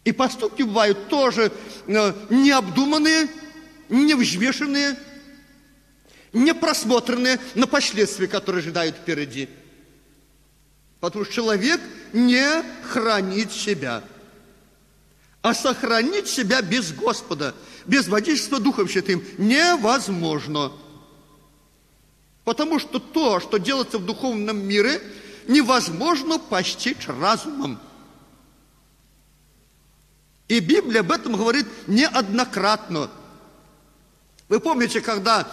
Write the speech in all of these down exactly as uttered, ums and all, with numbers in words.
И поступки бывают тоже необдуманные, невзвешенные, непросмотренные на последствия, которые ожидают впереди. Потому что человек не хранит себя. А сохранить себя без Господа, без водительства Духом Святым невозможно. Потому что то, что делается в духовном мире, невозможно постичь разумом. И Библия об этом говорит неоднократно. Вы помните, когда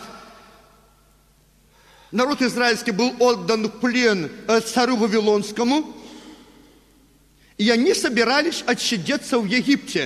народ израильский был отдан в плен царю Вавилонскому, и они собирались отсидеться в Египте.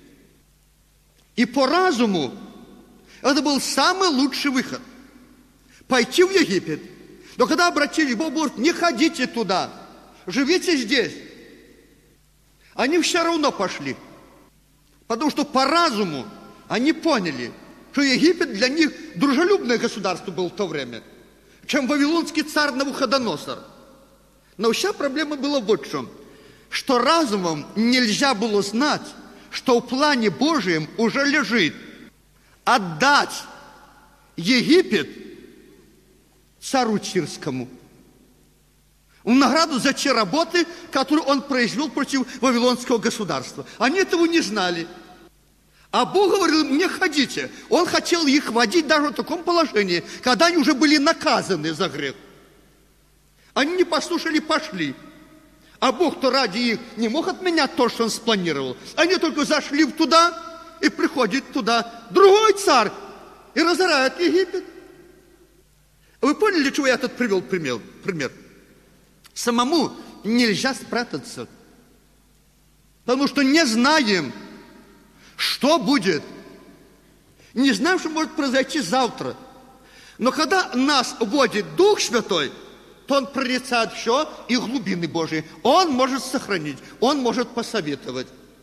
И по разуму это был самый лучший выход. Пойти в Египет. Но когда обратились, Бог говорит, не ходите туда, живите здесь. Они все равно пошли. Потому что по разуму они поняли, что Египет для них дружелюбное государство было в то время, чем вавилонский царь Навуходоносор. Но вся проблема была вот в чем. Что разумом нельзя было знать, что в плане Божьем уже лежит отдать Египет царю Тирскому в награду за те работы, которые он произвел против вавилонского государства. Они этого не знали. А Бог говорил им, не ходите. Он хотел их водить даже в таком положении, когда они уже были наказаны за грех. Они не послушали, пошли. А Бог-то ради их не мог отменять то, что он спланировал. Они только зашли туда, и приходит туда другой царь, и разоряет Египет. Вы поняли, для чего я этот привел пример? пример? Самому нельзя спрятаться. Потому что не знаем, что будет. Не знаем, что может произойти завтра. Но когда нас вводит Дух Святой, то Он прорицает все и глубины Божьи. Он может сохранить, Он может посоветовать.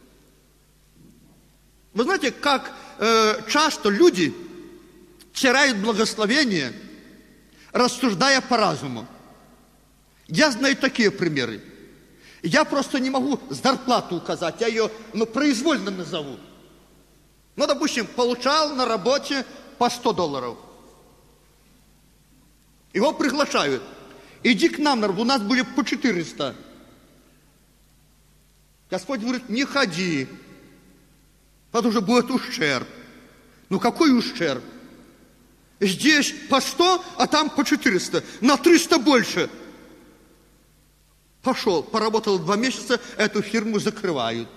Вы знаете, как э, часто люди теряют благословение, рассуждая по разуму. Я знаю такие примеры. Я просто не могу зарплату указать, я ее ну, произвольно назову. Ну, допустим, получал на работе по сто долларов. Его приглашают. Иди к нам, у нас были по четыреста. Господь говорит, не ходи, потому что будет ущерб. Ну, какой ущерб? Здесь по сто, а там по четыреста. На триста больше. Пошел, поработал два месяца, эту фирму закрывают.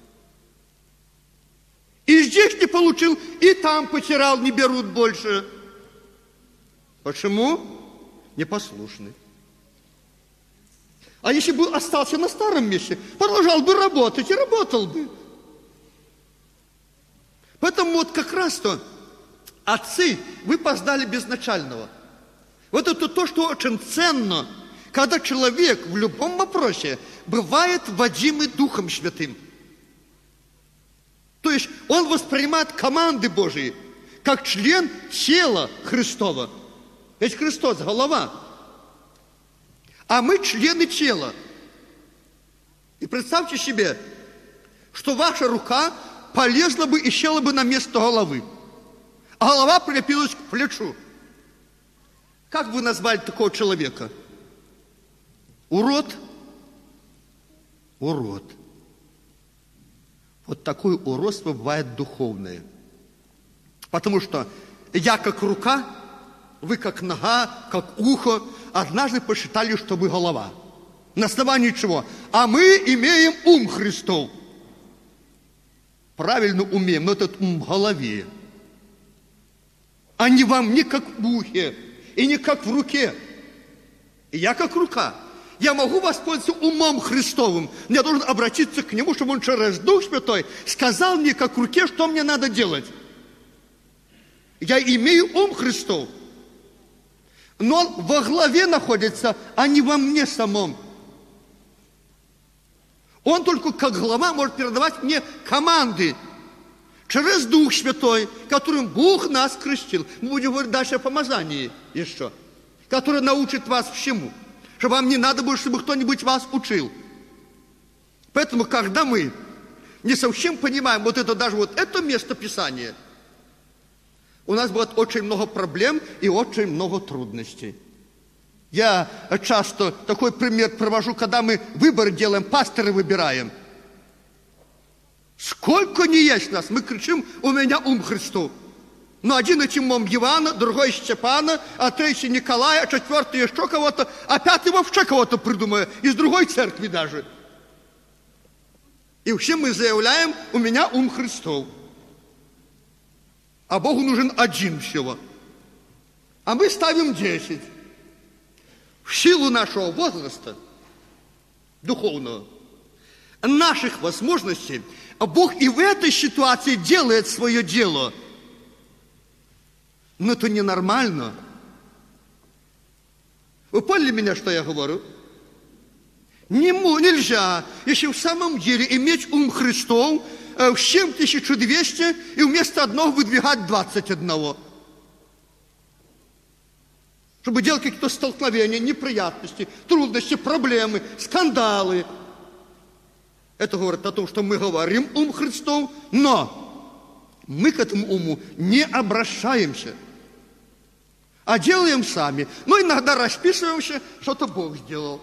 И здесь не получил, и там потерял, не берут больше. Почему? Непослушный. А если бы остался на старом месте, продолжал бы работать и работал бы. Поэтому вот как раз-то отцы, вы познали безначального. Вот это то, что очень ценно, когда человек в любом вопросе бывает водимый Духом Святым. То есть он воспринимает команды Божьи как член тела Христова. Ведь Христос – голова. А мы члены тела. И представьте себе, что ваша рука полезла бы и села бы на место головы. А голова прилепилась к плечу. Как вы назвали такого человека? Урод? Урод. Вот такое уродство бывает духовное. Потому что я как рука, вы как нога, как ухо, однажды посчитали, что вы голова. На основании чего? А мы имеем ум Христов. Правильно умеем, но этот ум в голове. А не вам, не как в ухе, и не как в руке. И я как рука. Я могу воспользоваться умом Христовым. Я должен обратиться к Нему, чтобы Он через Дух Святой сказал мне, как руке, что мне надо делать. Я имею ум Христов. Но Он во главе находится, а не во мне самом. Он только как глава может передавать мне команды через Дух Святой, которым Бог нас крестил. Мы будем говорить дальше о помазании еще, который научит вас всему. Чтобы вам не надо было, чтобы кто-нибудь вас учил. Поэтому, когда мы не совсем понимаем вот это, даже вот это место Писания, у нас будет очень много проблем и очень много трудностей. Я часто такой пример привожу, когда мы выборы делаем, пастыры выбираем. Сколько не есть нас, мы кричим: у меня ум Христов. Но один этим умом Ивана, другой Степана, а третий Николая, а четвертый еще кого-то, а пятый вообще кого-то придумаю, из другой церкви даже. И все мы заявляем: у меня ум Христов. А Богу нужен один всего. А мы ставим десять. В силу нашего возраста духовного, наших возможностей, Бог и в этой ситуации делает свое дело. Но это ненормально. Вы поняли меня, что я говорю? Не, нельзя, если в самом деле иметь ум Христов, в чем тысяча двести, и вместо одного выдвигать двадцать одного. Чтобы делать какие-то столкновения, неприятности, трудности, проблемы, скандалы. Это говорит о том, что мы говорим ум Христов, но мы к этому уму не обращаемся, а делаем сами. Но иногда расписываемся, что-то Бог сделал.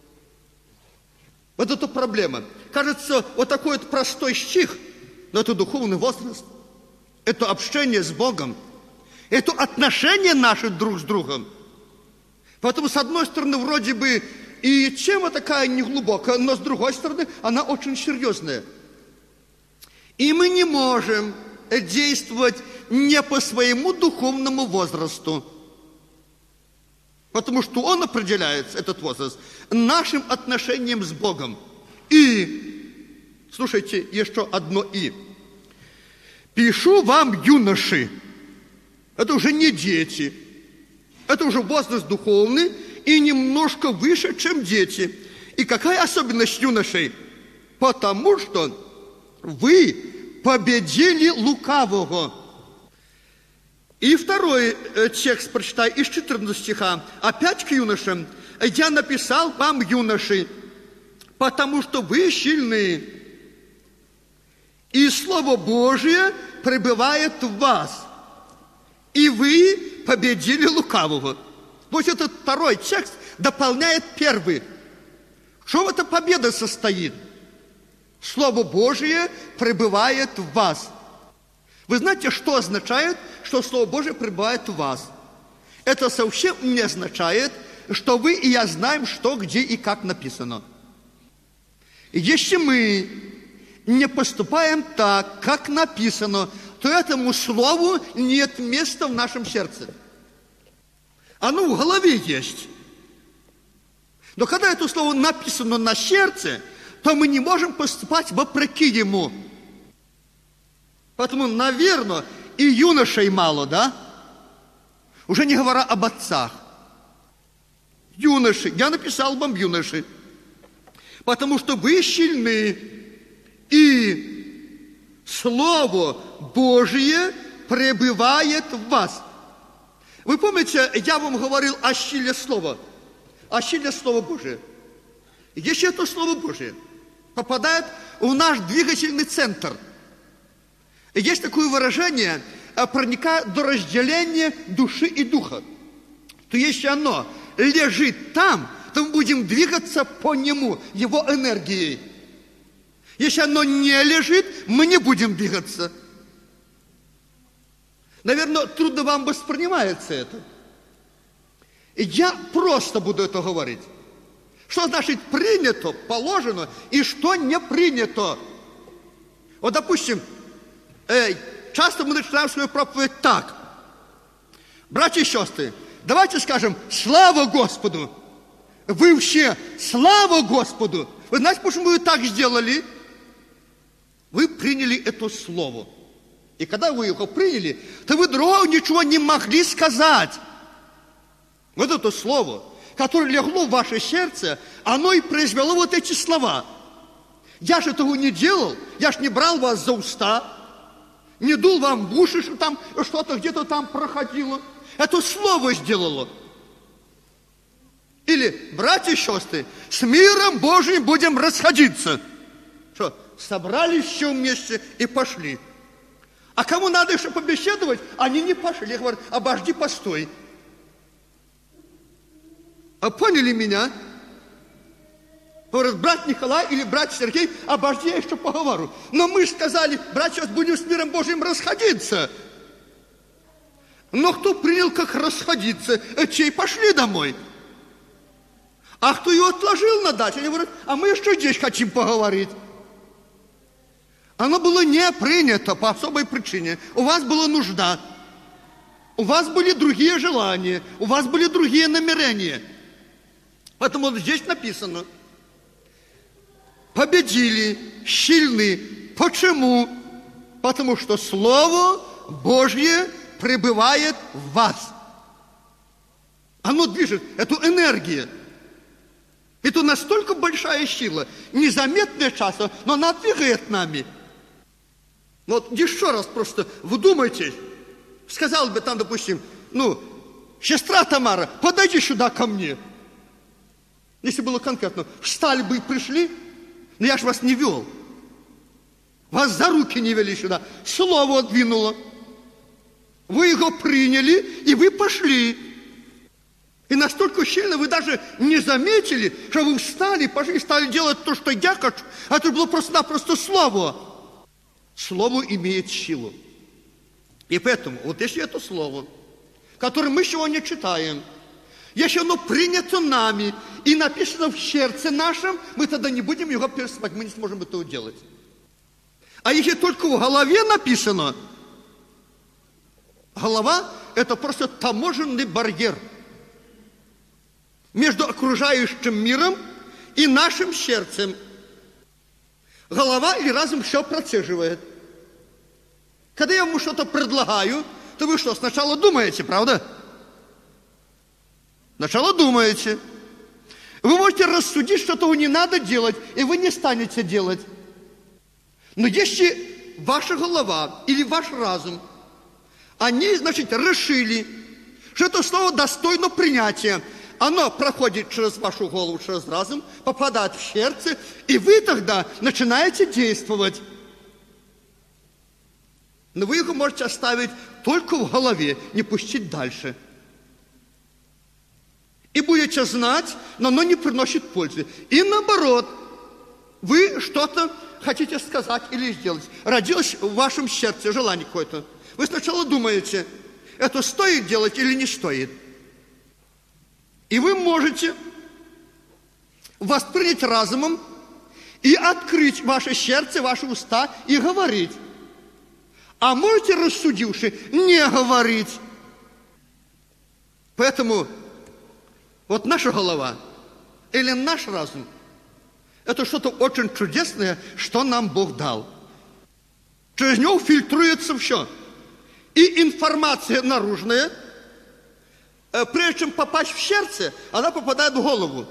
Вот это проблема. Кажется, вот такой вот простой стих, но это духовный возраст, это общение с Богом, это отношения наши друг с другом. Поэтому, с одной стороны, вроде бы и тема такая неглубокая, но с другой стороны, она очень серьезная. И мы не можем действовать не по своему духовному возрасту, потому что он определяется, этот возраст, нашим отношением с Богом. И, слушайте, еще одно «и». «Пишу вам, юноши». Это уже не дети. Это уже возраст духовный и немножко выше, чем дети. И какая особенность юношей? Потому что вы победили лукавого. И второй текст прочитай из четырнадцатого стиха. Опять к юношам. «Я написал вам, юноши, потому что вы сильны, и Слово Божие пребывает в вас, и вы победили лукавого». Вот этот второй текст дополняет первый. В чем эта победа состоит? Слово Божие пребывает в вас. Вы знаете, что означает, что Слово Божие пребывает в вас? Это совсем не означает, что вы и я знаем, что, где и как написано. И если мы не поступаем так, как написано, то этому слову нет места в нашем сердце. Оно в голове есть. Но когда это слово написано на сердце, то мы не можем поступать вопреки ему. Поэтому, наверное, и юношей мало, да? Уже не говоря об отцах. Юноши, я написал вам, юноши, потому что вы сильны, и Слово Божие пребывает в вас. Вы помните, я вам говорил о силе Слова, о силе Слова Божия. Если это Слово Божие попадает в наш двигательный центр, есть такое выражение, проникает до разделения души и духа, то если оно лежит там, то мы будем двигаться по нему, его энергией. Если оно не лежит, мы не будем двигаться. Наверное, трудно вам воспринимается это. И я просто буду это говорить. Что значит принято, положено, и что не принято. Вот, допустим, э, часто мы начинаем свою проповедь так. Братья и сестры, давайте скажем: слава Господу! Вы все, слава Господу! Вы знаете, почему вы так сделали? Вы приняли это слово. И когда вы его приняли, то вы другого ничего не могли сказать. Вот это слово, которое легло в ваше сердце, оно и произвело вот эти слова. Я же этого не делал, я же не брал вас за уста, не дул вам в уши, что там что-то где-то там проходило. Это слово сделало. Или, братья и сестры, с миром Божьим будем расходиться. Что, собрались все вместе и пошли. А кому надо еще побеседовать, они не пошли. Говорят, обожди, постой. А поняли меня? Говорят, брат Николай или брат Сергей, обожди, я еще поговорю. Но мы же сказали, брат, сейчас будем с миром Божьим расходиться. Но кто принял, как расходиться, те и пошли домой. А кто ее отложил на дачу, они говорят, а мы еще здесь хотим поговорить. Оно было не принято по особой причине. У вас была нужда. У вас были другие желания. У вас были другие намерения. Поэтому вот здесь написано. Победили, сильны. Почему? Потому что Слово Божье пребывает в вас. Оно движет эту энергию. Это настолько большая сила, незаметная часто, но она двигает нами. Вот еще раз просто вдумайтесь. Сказал бы там, допустим, ну, сестра Тамара, подойди сюда ко мне. Если было конкретно, встали бы и пришли, но я ж вас не вел. Вас за руки не вели сюда. Слово двинуло. Вы его приняли, и вы пошли. И настолько сильно вы даже не заметили, что вы встали, пошли, стали делать то, что я хочу. А это было просто-напросто слово. Слово имеет силу. И поэтому, вот если это слово, которое мы сегодня читаем, если оно принято нами и написано в сердце нашем, мы тогда не будем его переспать, мы не сможем этого делать. А если только в голове написано, голова – это просто таможенный барьер между окружающим миром и нашим сердцем. Голова и разум все процеживает. Когда я вам что-то предлагаю, то вы что, сначала думаете, правда? Сначала думаете. Вы можете рассудить, что этого не надо делать, и вы не станете делать. Но если ваша голова или ваш разум, они, значит, решили, что это слово достойно принятия, оно проходит через вашу голову, через разум, попадает в сердце, и вы тогда начинаете действовать. Но вы его можете оставить только в голове, не пустить дальше. И будете знать, но оно не приносит пользы. И наоборот, вы что-то хотите сказать или сделать. Родилось в вашем сердце желание какое-то. Вы сначала думаете, это стоит делать или не стоит. И вы можете воспринять разумом и открыть ваше сердце, ваши уста и говорить. А можете, рассудивши, не говорить. Поэтому вот наша голова или наш разум – это что-то очень чудесное, что нам Бог дал. Через него фильтруется все. И информация наружная, прежде чем попасть в сердце, она попадает в голову.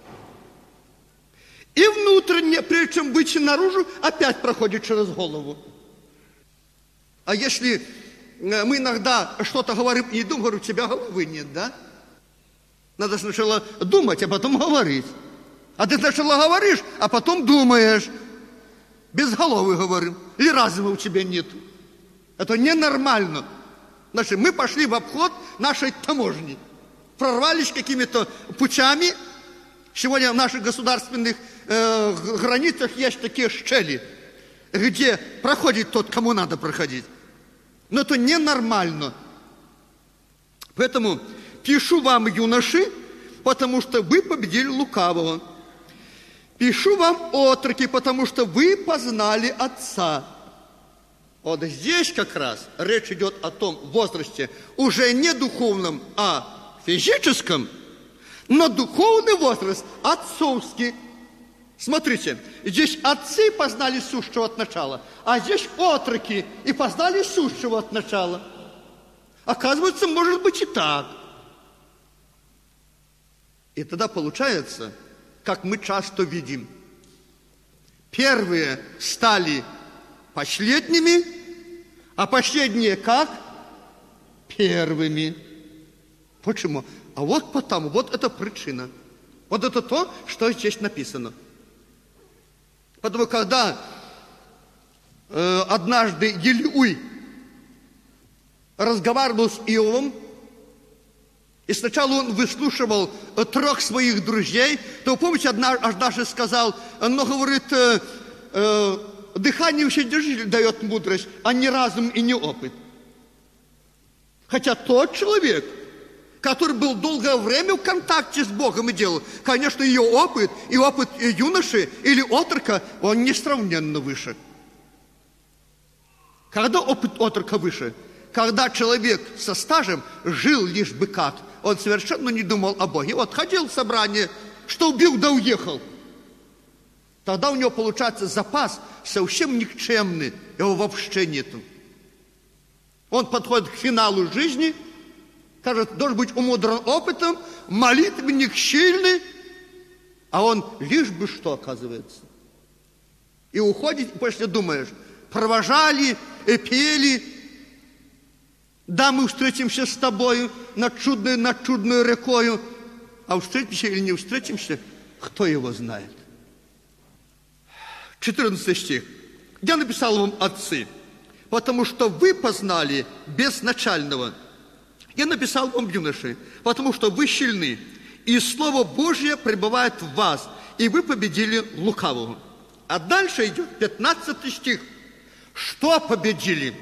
И внутренне, прежде чем выйти наружу, опять проходит через голову. А если мы иногда что-то говорим и думаем, говорю, у тебя головы нет, да? Надо сначала думать, а потом говорить. А ты сначала говоришь, а потом думаешь. Без головы говорим. Или разума у тебя нет. Это ненормально. Значит, мы пошли в обход нашей таможни. Прорвались какими-то путями. Сегодня в наших государственных э, границах есть такие щели, где проходит тот, кому надо проходить. Но это ненормально. Поэтому пишу вам, юноши, потому что вы победили лукавого. Пишу вам, отроки, потому что вы познали Отца. Вот здесь как раз речь идет о том возрасте, уже не духовном, а физическом, но духовный возраст отцовский. Смотрите, здесь отцы познали сущего от начала, а здесь отроки и познали сущего от начала. Оказывается, может быть и так. И тогда получается, как мы часто видим, первые стали последними, а последние как? Первыми. Почему? А вот потому, вот это причина. Вот это то, что здесь написано. Потому когда э, однажды Елиуй разговаривал с Иовом, и сначала он выслушивал э, трех своих друзей, то, помните, однажды сказал, но, говорит, э, э, дыхание Вседержителя дает мудрость, а не разум и не опыт. Хотя тот человек, который был долгое время в контакте с Богом и делал, конечно, ее опыт и опыт юноши или отрока, он несравненно выше. Когда опыт отрока выше? Когда человек со стажем жил лишь бы как, он совершенно не думал о Боге. Вот ходил в собрание, что убил, да уехал. Тогда у него получается запас совсем никчемный, его вообще нету. Он подходит к финалу жизни, кажется, должен быть умудрен опытом, молитвенник щильный, а он лишь бы что, оказывается. И уходит, и после думаешь, провожали, и пели, да, мы встретимся с тобою над чудной, над чудной рекою, а встретимся или не встретимся, кто его знает. четырнадцатый стих. Я написал вам, отцы, потому что вы познали безначального. Я написал вам, юноши, потому что вы сильны, и Слово Божье пребывает в вас, и вы победили лукавого. А дальше идет пятнадцатый стих. Что победили?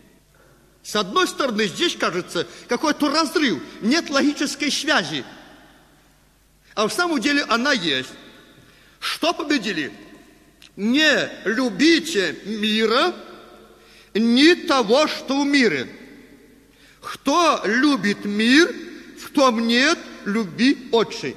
С одной стороны, здесь, кажется, какой-то разрыв, нет логической связи. А в самом деле она есть. Что победили? Не любите мира, ни того, что в мире. Кто любит мир, в том нет любви отчей.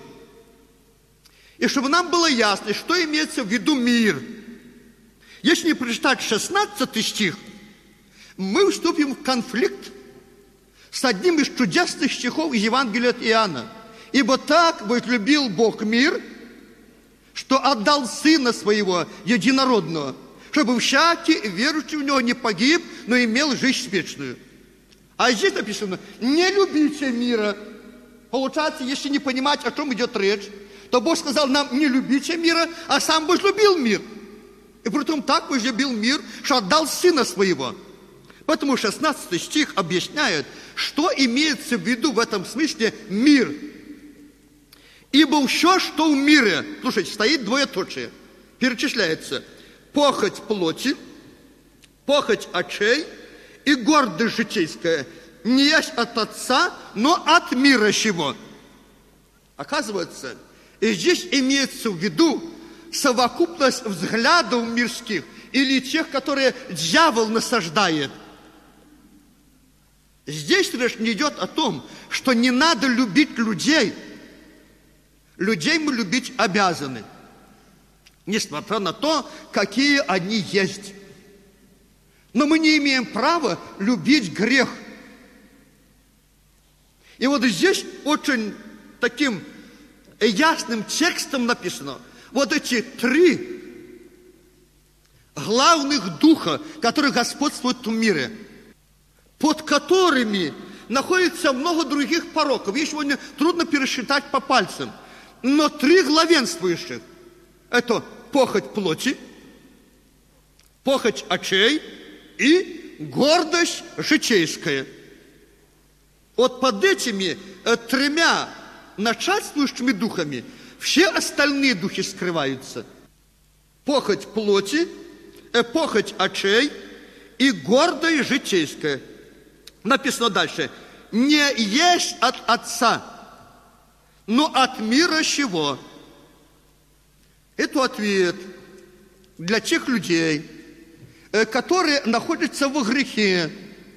И чтобы нам было ясно, что имеется в виду мир. Если не прочитать шестнадцатый стих, мы вступим в конфликт с одним из чудесных стихов из Евангелия от Иоанна. Ибо так возлюбил Бог мир, что отдал Сына Своего Единородного, чтобы всякий верующий в Него не погиб, но имел жизнь вечную. А здесь написано, не любите мира. Получается, если не понимать, о чем идет речь, то Бог сказал нам, не любите мира, а сам возлюбил мир. И притом так возлюбил мир, что отдал Сына Своего. Поэтому шестнадцатый стих объясняет, что имеется в виду в этом смысле мир. Ибо все, что в мире, слушайте, стоит двоеточие, перечисляется похоть плоти, похоть очей и гордость житейская, не есть от Отца, но от мира сего. Оказывается, и здесь имеется в виду совокупность взглядов мирских или тех, которые дьявол насаждает. Здесь речь не идет о том, что не надо любить людей. Людей мы любить обязаны, несмотря на то, какие они есть. Но мы не имеем права любить грех. И вот здесь очень таким ясным текстом написано, вот эти три главных духа, которые господствуют в мире, под которыми находится много других пороков. Их сегодня трудно пересчитать по пальцам. Но три главенствующих – это похоть плоти, похоть очей и гордость житейская. Вот под этими э, тремя начальствующими духами все остальные духи скрываются. Похоть плоти, э, похоть очей и гордость житейская. Написано дальше. Не есть от Отца, но от мира сего. Это ответ для тех людей, которые находятся во грехе.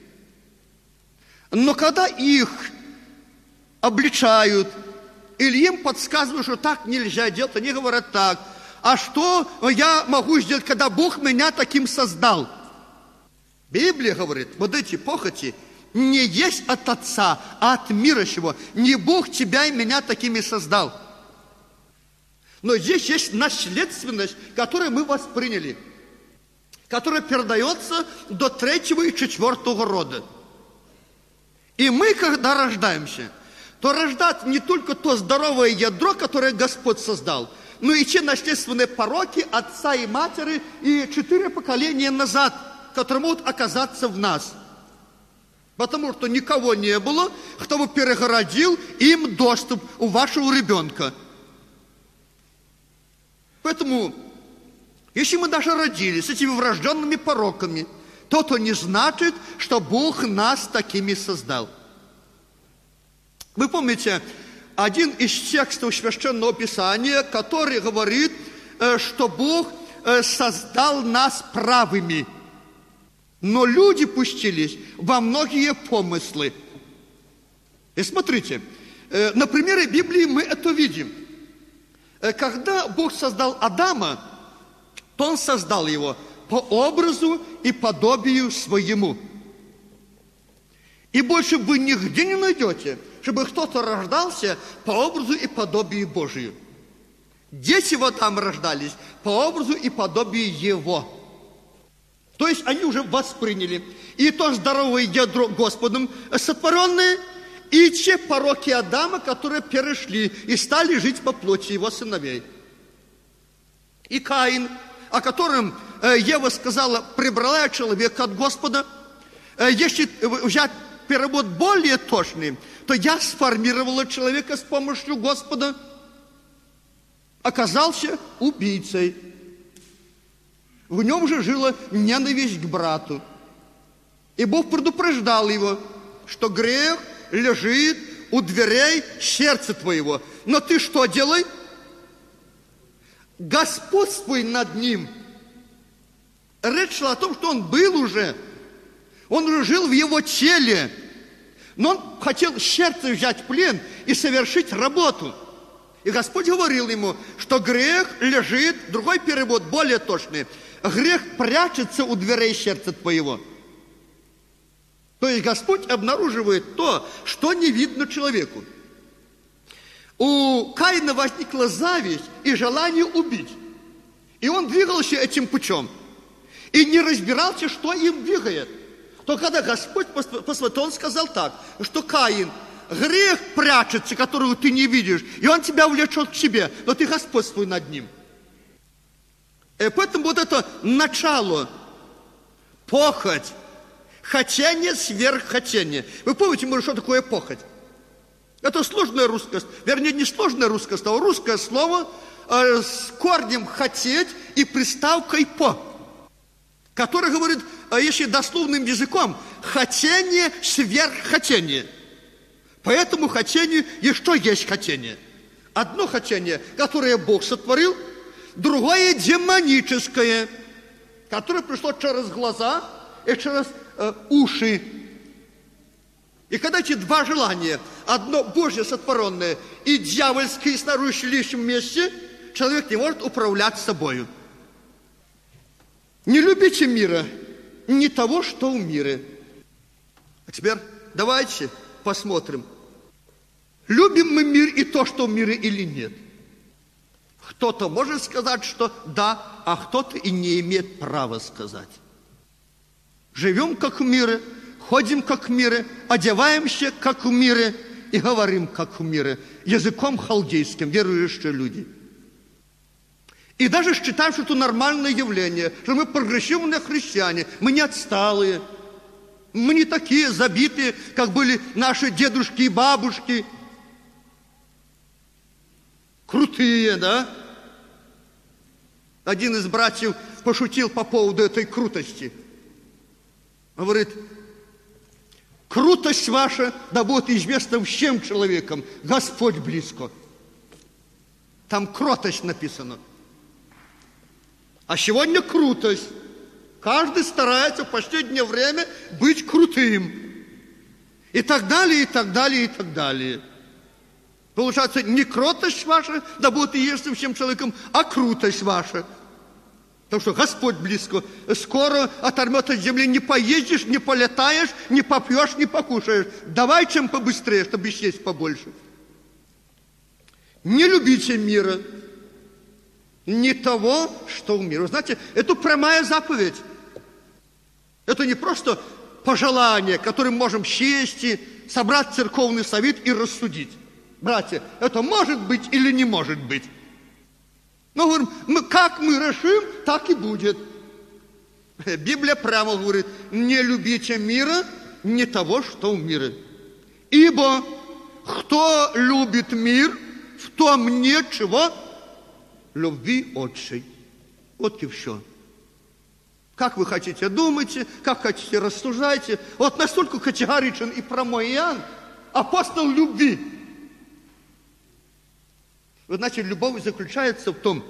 Но когда их обличают, или им подсказывают, что так нельзя делать, они говорят так, а что я могу сделать, когда Бог меня таким создал? Библия говорит, вот эти похоти не есть от Отца, а от мира сего. Не Бог тебя и меня такими создал. Но здесь есть наследственность, которую мы восприняли, которая передается до третьего и четвертого рода. И мы, когда рождаемся, то рождать не только то здоровое ядро, которое Господь создал, ну и те наследственные пороки отца и матери и четыре поколения назад, которые могут оказаться в нас. Потому что никого не было, кто бы перегородил им доступ у вашего ребенка. Поэтому, если мы даже родились с этими врожденными пороками, то это не значит, что Бог нас такими создал. Вы помните один из текстов Священного Писания, который говорит, что Бог создал нас правыми, но люди пустились во многие помыслы. И смотрите, на примере Библии мы это видим. Когда Бог создал Адама, то Он создал его по образу и подобию своему. И больше вы нигде не найдете, чтобы кто-то рождался по образу и подобию Божию. Дети в Адама рождались по образу и подобию Его. То есть они уже восприняли и то здоровое ядро Господом сотворенное, и те пороки Адама, которые перешли и стали жить по плоти его сыновей. И Каин, о котором Ева сказала, прибрала я человека от Господа. Если взять перевод более точный, то я сформировала человека с помощью Господа, оказался убийцей. В нем же жила ненависть к брату. И Бог предупреждал его, что грех лежит у дверей сердца твоего. Но ты что делай? Господствуй над ним. Речь шла о том, что он был уже. Он уже жил в его теле. Но он хотел сердце взять в плен и совершить работу. И Господь говорил ему, что грех лежит, другой перевод более точный, грех прячется у дверей сердца твоего. То есть Господь обнаруживает то, что не видно человеку. У Каина возникла зависть и желание убить. И он двигался этим путем. И не разбирался, что им двигает. То когда Господь посмотрел, Он сказал так, что Каин, грех прячется, которого ты не видишь, и он тебя влечет к себе, но ты господствуй над ним. И поэтому вот это начало, похоть, хотение сверх хотения. Вы помните, может, что такое похоть? Это сложное русское, вернее, не сложное русское слово, русское слово э, с корнем «хотеть» и приставкой «по», которое говорит, э, если дословным языком, хотение сверх хотения. Поэтому хотение, и что есть хотение? Одно хотение, которое Бог сотворил, другое демоническое, которое пришло через глаза и через э, уши. И когда эти два желания, одно Божье сотворенное и дьявольское снаружи лишь вместе, человек не может управлять собою. Не любите мира, не того, что в мире. А теперь давайте посмотрим, любим мы мир и то, что в мире, или нет. Кто-то может сказать, что да, а кто-то и не имеет права сказать. Живем как в мире, ходим как в мире, одеваемся как в мире и говорим как в мире, языком халдейским, верующие люди. И даже считаем, что это нормальное явление, что мы прогрессивные христиане, мы не отсталые, мы не такие забитые, как были наши дедушки и бабушки. Крутые, да? Один из братьев пошутил по поводу этой крутости. Говорит, крутость ваша да будет известна всем человекам, Господь близко. Там кротость написано. А сегодня крутость. Каждый старается в последнее время быть крутым. И так далее, и так далее, и так далее. Получается, не кротость ваша, да будет и есть всем человеком, а крутость ваша. Потому что Господь близко. Скоро оторвет от земли, не поездишь, не полетаешь, не попьешь, не покушаешь. Давай чем побыстрее, чтобы съесть побольше. Не любите мира, не того, что в мире. Вы знаете, это прямая заповедь. Это не просто пожелание, которым можем сесть и собрать церковный совет и рассудить. Братья, это может быть или не может быть? Но говорим, мы, как мы решим, так и будет. Библия прямо говорит, не любите мира, не того, что в мире. Ибо кто любит мир, в том нет чего? Любви отчей. Вот и все. Как вы хотите, думайте, как хотите, рассуждайте. Вот настолько категоричен и прямой Иоанн, апостол любви. Вы знаете, любовь заключается в том,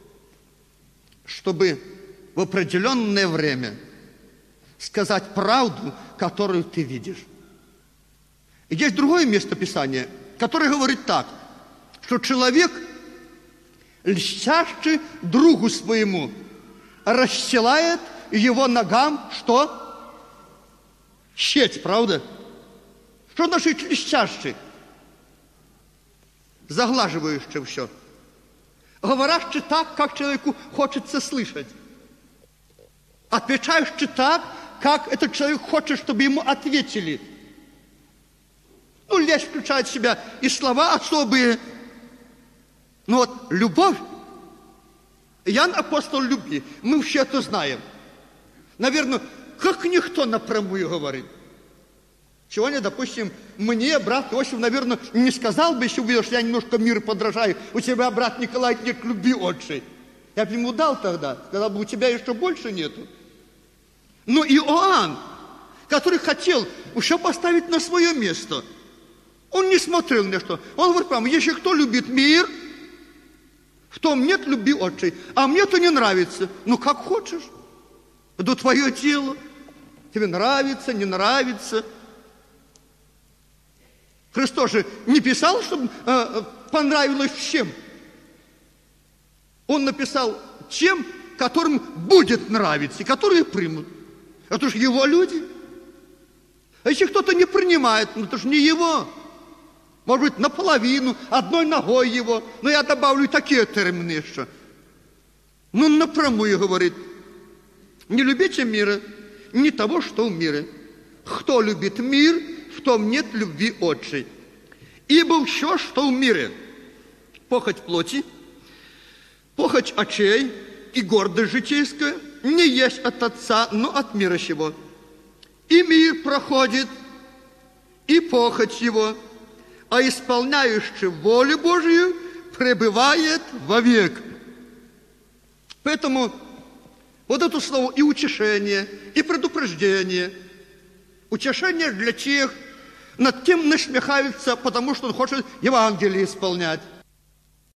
чтобы в определенное время сказать правду, которую ты видишь. И есть другое место Писания, которое говорит так, что человек, льстящий другу своему, расстилает его ногам, что? Щеть, правда? Что значит льстящий? Заглаживающий все. Говорящий так, как человеку хочется слышать. Отвечающий так, как этот человек хочет, чтобы ему ответили. Ну, лесть включает в себя и слова особые. Но вот любовь, Иоанн апостол любви, мы все это знаем. Наверное, как никто напрямую говорит. Сегодня, допустим, мне брат Иосиф, наверное, не сказал бы, если увидел, что я немножко миру подражаю, у тебя, брат Николай, нет любви отчей. Я бы ему дал тогда, сказал бы, у тебя еще больше нету. Но Иоанн, который хотел еще поставить на свое место, он не смотрел на что. Он говорит прямо, если кто любит мир, в том нет любви отчей, а мне-то не нравится. Ну, как хочешь. Это твое дело. Тебе нравится, не нравится. Христос же не писал, чтобы э, понравилось всем. Он написал тем, которым будет нравиться, и которые примут. Это же его люди. А если кто-то не принимает, ну это же не его. Может быть, наполовину, одной ногой его. Но я добавлю такие термины еще. Ну, напрямую говорит, не любите мира, не того, что в мире. Кто любит мир, в том нет любви отчей. Ибо все, что в мире, похоть плоти, похоть очей и гордость житейская, не есть от Отца, но от мира сего. И мир проходит, и похоть его, а исполняющий волю Божию пребывает вовек. Поэтому вот это слово и утешение, и предупреждение. Утешение для тех, над кем насмехаются, потому что он хочет Евангелие исполнять.